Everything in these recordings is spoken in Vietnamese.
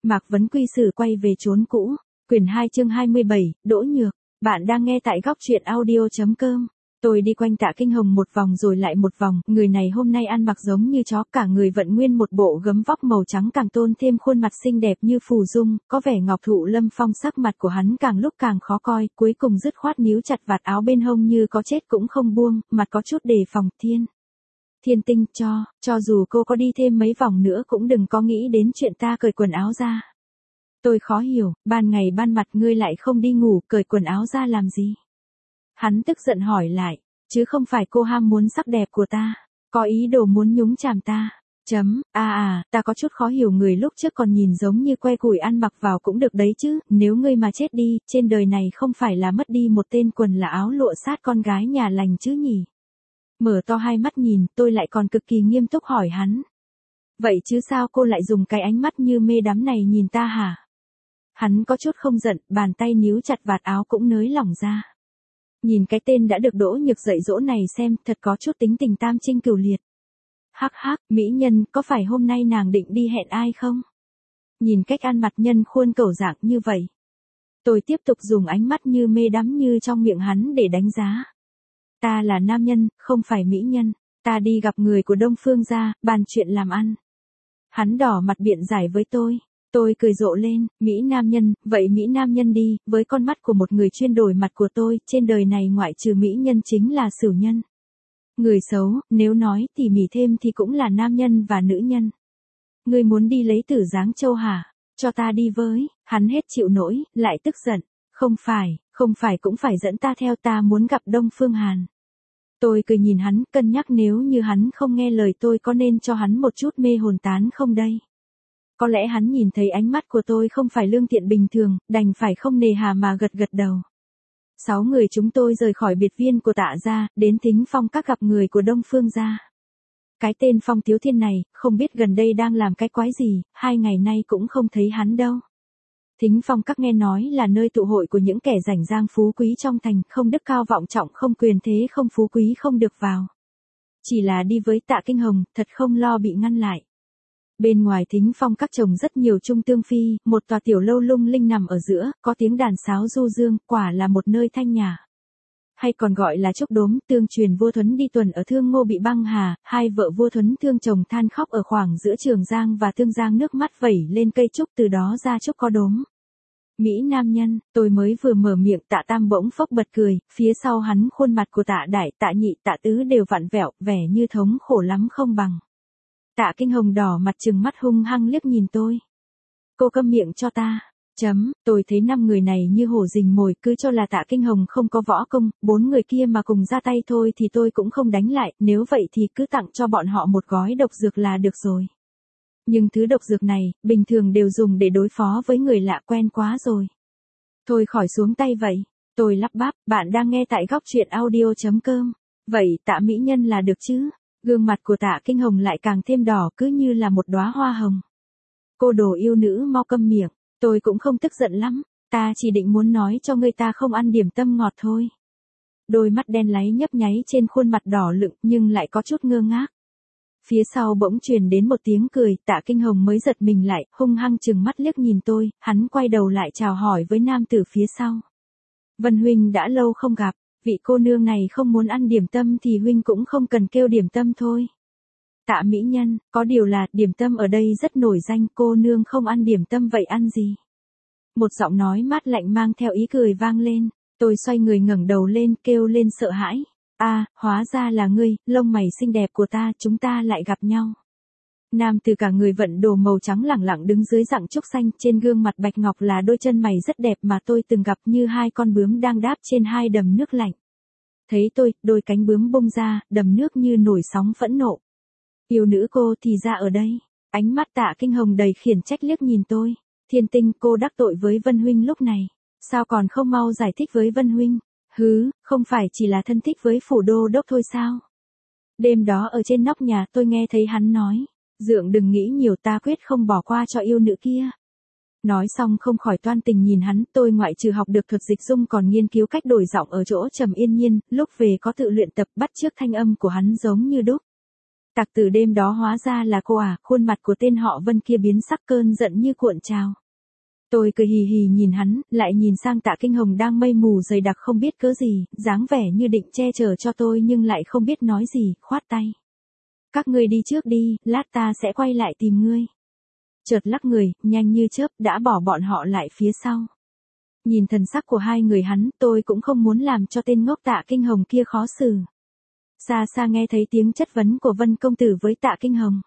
Mạc Vấn Quy Sử quay về chốn cũ. Quyển 2 chương 27, Đỗ Nhược. Bạn đang nghe tại góc truyện audio.com. Tôi đi quanh Tạ Kinh Hồng một vòng rồi lại một vòng, người này hôm nay ăn mặc giống như chó, cả người vận nguyên một bộ gấm vóc màu trắng càng tôn thêm khuôn mặt xinh đẹp như phù dung, có vẻ ngọc thụ lâm phong, sắc mặt của hắn càng lúc càng khó coi, cuối cùng dứt khoát níu chặt vạt áo bên hông như có chết cũng không buông, mặt có chút đề phòng. Thiên Tinh, cho dù cô có đi thêm mấy vòng nữa cũng đừng có nghĩ đến chuyện ta cởi quần áo ra. Tôi khó hiểu, ban ngày ban mặt ngươi lại không đi ngủ, cởi quần áo ra làm gì? Hắn tức giận hỏi lại, chứ không phải cô ham muốn sắc đẹp của ta, có ý đồ muốn nhúng chàm ta. Ta có chút khó hiểu, người lúc trước còn nhìn giống như que củi, ăn mặc vào cũng được đấy chứ, nếu ngươi mà chết đi, trên đời này không phải là mất đi một tên quần là áo lụa sát con gái nhà lành chứ nhỉ? Mở to hai mắt nhìn, tôi lại còn cực kỳ nghiêm túc hỏi hắn. Vậy chứ sao cô lại dùng cái ánh mắt như mê đắm này nhìn ta hả? Hắn có chút không giận, bàn tay níu chặt vạt áo cũng nới lỏng ra. Nhìn cái tên đã được Đỗ Nhược dạy dỗ này xem, thật có chút tính tình tam trinh cửu liệt. Hắc, mỹ nhân, có phải hôm nay nàng định đi hẹn ai không? Nhìn cách ăn mặt nhân khuôn cẩu dạng như vậy. Tôi tiếp tục dùng ánh mắt như mê đắm như trong miệng hắn để đánh giá. Ta là nam nhân, không phải mỹ nhân, ta đi gặp người của Đông Phương gia, bàn chuyện làm ăn. Hắn đỏ mặt biện giải với tôi cười rộ lên, mỹ nam nhân, vậy mỹ nam nhân đi, với con mắt của một người chuyên đổi mặt của tôi, trên đời này ngoại trừ mỹ nhân chính là sửu nhân. Người xấu, nếu nói tỉ mỉ thêm thì cũng là nam nhân và nữ nhân. Ngươi muốn đi lấy Tử Giáng Châu hả? Cho ta đi với. Hắn hết chịu nổi, lại tức giận. Không phải cũng phải dẫn ta theo, ta muốn gặp Đông Phương Hàn. Tôi cười nhìn hắn, cân nhắc nếu như hắn không nghe lời tôi có nên cho hắn một chút mê hồn tán không đây. Có lẽ hắn nhìn thấy ánh mắt của tôi không phải lương thiện bình thường, đành phải không nề hà mà gật đầu. 6 người chúng tôi rời khỏi biệt viên của Tạ gia, đến Thính Phong Các gặp người của Đông Phương gia. Cái tên Phong Thiếu Thiên này, không biết gần đây đang làm cái quái gì, 2 ngày nay cũng không thấy hắn đâu. Thính Phong Các nghe nói là nơi tụ hội của những kẻ rảnh rang phú quý trong thành, không đức cao vọng trọng, không quyền thế, không phú quý không được vào. Chỉ là đi với Tạ Kinh Hồng, thật không lo bị ngăn lại. Bên ngoài Thính Phong Các trồng rất nhiều trung tương phi, một tòa tiểu lâu lung linh nằm ở giữa, có tiếng đàn sáo du dương, quả là một nơi thanh nhã. Hay còn gọi là Trúc Đốm, tương truyền vua Thuấn đi tuần ở Thương Ngô bị băng hà, hai vợ vua Thuấn thương chồng than khóc ở khoảng giữa Trường Giang và Tương Giang, nước mắt vẩy lên cây trúc, từ đó ra trúc có đốm. Mỹ nam nhân, tôi mới vừa mở miệng, Tạ Tam bỗng phốc bật cười, phía sau hắn khuôn mặt của Tạ Đại, Tạ Nhị, Tạ Tứ đều vặn vẹo, vẻ như thống khổ lắm không bằng. Tạ Kinh Hồng đỏ mặt trừng mắt hung hăng liếc nhìn tôi. Cô câm miệng cho ta. Tôi thấy 5 người này như hổ rình mồi, cứ cho là Tạ Kinh Hồng không có võ công, 4 người kia mà cùng ra tay thôi thì tôi cũng không đánh lại, nếu vậy thì cứ tặng cho bọn họ một gói độc dược là được rồi. Nhưng thứ độc dược này, bình thường đều dùng để đối phó với người lạ, quen quá rồi. Thôi khỏi xuống tay vậy. Tôi lắp bắp, bạn đang nghe tại góc truyện audio.com. Vậy Tạ mỹ nhân là được chứ? Gương mặt của Tạ Kinh Hồng lại càng thêm đỏ, cứ như là một đóa hoa hồng. Cô đồ yêu nữ, mau câm miệng. Tôi cũng không tức giận lắm, ta chỉ định muốn nói cho ngươi ta không ăn điểm tâm ngọt thôi. Đôi mắt đen láy nhấp nháy trên khuôn mặt đỏ lựng nhưng lại có chút ngơ ngác. Phía sau bỗng truyền đến một tiếng cười, Tạ Kinh Hồng mới giật mình lại, hung hăng trừng mắt liếc nhìn tôi, hắn quay đầu lại chào hỏi với nam tử phía sau. Vân huynh đã lâu không gặp, vị cô nương này không muốn ăn điểm tâm thì huynh cũng không cần kêu điểm tâm thôi. Tạ mỹ nhân, có điều là, điểm tâm ở đây rất nổi danh, cô nương không ăn điểm tâm vậy ăn gì? Một giọng nói mát lạnh mang theo ý cười vang lên, tôi xoay người ngẩng đầu lên, kêu lên sợ hãi. Hóa ra là ngươi, lông mày xinh đẹp của ta, chúng ta lại gặp nhau. Nam từ cả người vận đồ màu trắng lẳng lặng đứng dưới rặng trúc xanh, trên gương mặt bạch ngọc là đôi chân mày rất đẹp mà tôi từng gặp, như 2 con bướm đang đáp trên 2 đầm nước lạnh. Thấy tôi, đôi cánh bướm bung ra, đầm nước như nổi sóng phẫn nộ. Yêu nữ cô thì ra ở đây. Ánh mắt Tạ Kinh Hồng đầy khiển trách liếc nhìn tôi. Thiên Tinh, cô đắc tội với Vân huynh lúc này, sao còn không mau giải thích với Vân huynh? Không phải chỉ là thân thích với phủ đô đốc thôi sao? Đêm đó ở trên nóc nhà tôi nghe thấy hắn nói, Dượng đừng nghĩ nhiều, ta quyết không bỏ qua cho yêu nữ kia. Nói xong không khỏi toan tình nhìn hắn, tôi ngoại trừ học được thuật dịch dung còn nghiên cứu cách đổi giọng ở chỗ Trầm Yên Nhiên, lúc về có tự luyện tập bắt chước thanh âm của hắn giống như đúc. Tặc tử đêm đó hóa ra là cô à, khuôn mặt của tên họ Vân kia biến sắc cơn giận như cuộn trào. Tôi cười hì hì nhìn hắn, lại nhìn sang Tạ Kinh Hồng đang mây mù dày đặc không biết cớ gì, dáng vẻ như định che chở cho tôi nhưng lại không biết nói gì, khoát tay. Các ngươi đi trước đi, lát ta sẽ quay lại tìm ngươi. Chợt lắc người, nhanh như chớp đã bỏ bọn họ lại phía sau. Nhìn thần sắc của hai người hắn, tôi cũng không muốn làm cho tên ngốc Tạ Kinh Hồng kia khó xử. Xa xa nghe thấy tiếng chất vấn của Vân công tử với Tạ Kinh Hồng.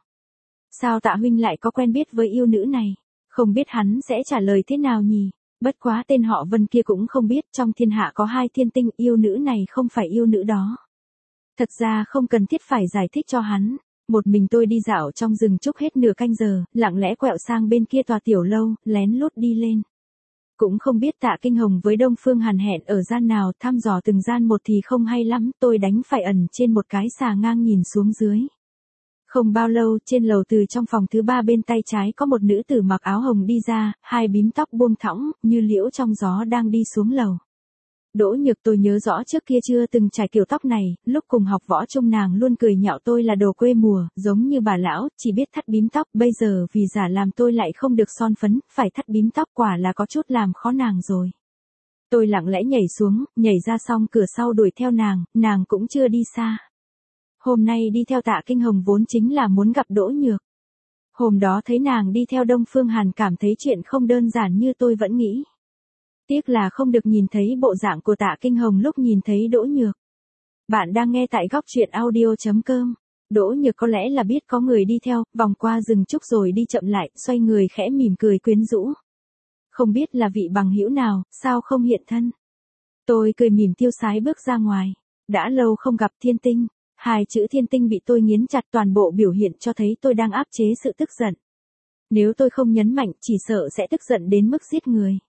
Sao Tạ huynh lại có quen biết với yêu nữ này? Không biết hắn sẽ trả lời thế nào nhỉ? Bất quá tên họ Vân kia cũng không biết trong thiên hạ có hai thiên tinh, yêu nữ này không phải yêu nữ đó. Thật ra không cần thiết phải giải thích cho hắn. Một mình tôi đi dạo trong rừng trúc hết nửa canh giờ, lặng lẽ quẹo sang bên kia tòa tiểu lâu, lén lút đi lên. Cũng không biết Tạ Kinh Hồng với Đông Phương Hàn hẹn ở gian nào, thăm dò từng gian một thì không hay lắm, tôi đành phải ẩn trên một cái xà ngang nhìn xuống dưới. Không bao lâu, trên lầu từ trong phòng thứ 3 bên tay trái có một nữ tử mặc áo hồng đi ra, hai bím tóc buông thõng, như liễu trong gió đang đi xuống lầu. Đỗ Nhược tôi nhớ rõ trước kia chưa từng trải kiểu tóc này, lúc cùng học võ trung nàng luôn cười nhạo tôi là đồ quê mùa, giống như bà lão, chỉ biết thắt bím tóc, bây giờ vì giả làm tôi lại không được son phấn, phải thắt bím tóc quả là có chút làm khó nàng rồi. Tôi lặng lẽ nhảy xuống, nhảy ra xong cửa sau đuổi theo nàng cũng chưa đi xa. Hôm nay đi theo Tạ Kinh Hồng vốn chính là muốn gặp Đỗ Nhược. Hôm đó thấy nàng đi theo Đông Phương Hàn cảm thấy chuyện không đơn giản như tôi vẫn nghĩ. Tiếc là không được nhìn thấy bộ dạng của Tạ Kinh Hồng lúc nhìn thấy Đỗ Nhược. Bạn đang nghe tại góc truyện audio.com. Đỗ Nhược có lẽ là biết có người đi theo, vòng qua rừng trúc rồi đi chậm lại, xoay người khẽ mỉm cười quyến rũ. Không biết là vị bằng hữu nào, sao không hiện thân. Tôi cười mỉm tiêu sái bước ra ngoài. Đã lâu không gặp Thiên Tinh. Hai chữ Thiên Tinh bị tôi nghiến chặt, toàn bộ biểu hiện cho thấy tôi đang áp chế sự tức giận. Nếu tôi không nhấn mạnh chỉ sợ sẽ tức giận đến mức giết người.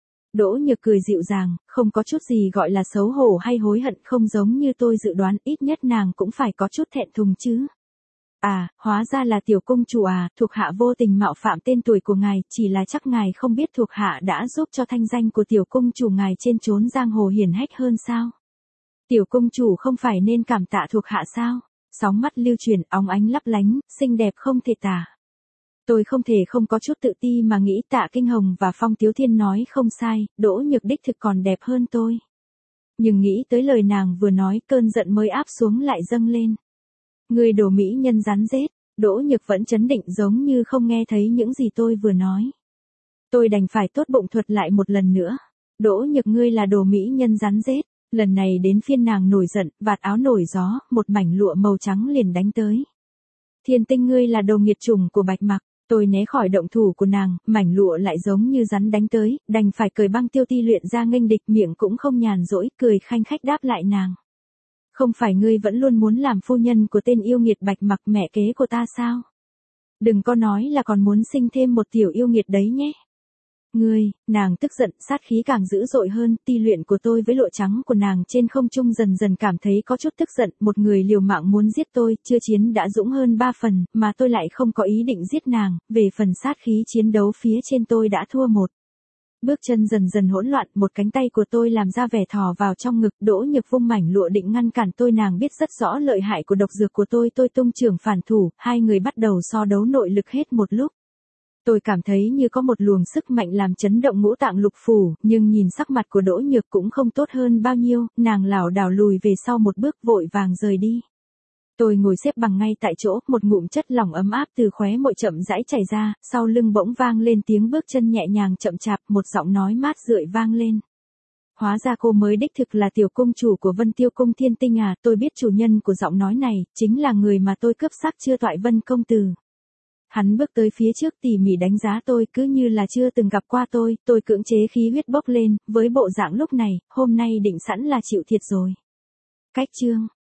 Đỗ Nhược cười dịu dàng, không có chút gì gọi là xấu hổ hay hối hận, không giống như tôi dự đoán, ít nhất nàng cũng phải có chút thẹn thùng chứ. À, hóa ra là tiểu công chủ à, thuộc hạ vô tình mạo phạm tên tuổi của ngài, chỉ là chắc ngài không biết thuộc hạ đã giúp cho thanh danh của tiểu công chủ ngài trên chốn giang hồ hiển hách hơn sao? Tiểu công chủ không phải nên cảm tạ thuộc hạ sao? Sóng mắt lưu chuyển, óng ánh lấp lánh, xinh đẹp không thể tả. Tôi không thể không có chút tự ti mà nghĩ Tạ Kinh Hồng và Phong Tiếu Thiên nói không sai, Đỗ Nhược đích thực còn đẹp hơn tôi. Nhưng nghĩ tới lời nàng vừa nói, cơn giận mới áp xuống lại dâng lên. Người đồ mỹ nhân rắn rết, Đỗ Nhược vẫn trấn định giống như không nghe thấy những gì tôi vừa nói. Tôi đành phải tốt bụng thuật lại một lần nữa. Đỗ Nhược ngươi là đồ mỹ nhân rắn rết. Lần này đến phiên nàng nổi giận, vạt áo nổi gió, một mảnh lụa màu trắng liền đánh tới. Thiên Tinh ngươi là đồ nghiệt chủng của Bạch Mặc. Tôi né khỏi động thủ của nàng, mảnh lụa lại giống như rắn đánh tới, đành phải cởi băng tiêu ti luyện ra nghênh địch, miệng cũng không nhàn rỗi, cười khanh khách đáp lại nàng. Không phải ngươi vẫn luôn muốn làm phu nhân của tên yêu nghiệt Bạch Mặc, mẹ kế của ta sao? Đừng có nói là còn muốn sinh thêm một tiểu yêu nghiệt đấy nhé. Ngươi, nàng tức giận, sát khí càng dữ dội hơn, ti luyện của tôi với lụa trắng của nàng trên không trung dần dần cảm thấy có chút tức giận, một người liều mạng muốn giết tôi, chưa chiến đã dũng hơn 3 phần, mà tôi lại không có ý định giết nàng, về phần sát khí chiến đấu phía trên tôi đã thua một. Bước chân dần dần hỗn loạn, một cánh tay của tôi làm ra vẻ thò vào trong ngực, Đỗ Nhược vung mảnh lụa định ngăn cản tôi, nàng biết rất rõ lợi hại của độc dược của tôi tung chưởng phản thủ, hai người bắt đầu so đấu nội lực hết một lúc. Tôi cảm thấy như có một luồng sức mạnh làm chấn động ngũ tạng lục phủ, nhưng nhìn sắc mặt của Đỗ Nhược cũng không tốt hơn bao nhiêu, nàng lảo đảo lùi về sau một bước vội vàng rời đi. Tôi ngồi xếp bằng ngay tại chỗ, một ngụm chất lỏng ấm áp từ khóe môi chậm rãi chảy ra, sau lưng bỗng vang lên tiếng bước chân nhẹ nhàng chậm chạp, một giọng nói mát rượi vang lên. Hóa ra cô mới đích thực là tiểu công chủ của Vân Tiêu Cung Thiên Tinh à, tôi biết chủ nhân của giọng nói này, chính là người mà tôi cướp xác chưa toại Vân công tử. Hắn bước tới phía trước tỉ mỉ đánh giá tôi cứ như là chưa từng gặp qua tôi cưỡng chế khí huyết bốc lên, với bộ dạng lúc này, hôm nay định sẵn là chịu thiệt rồi. Cách chương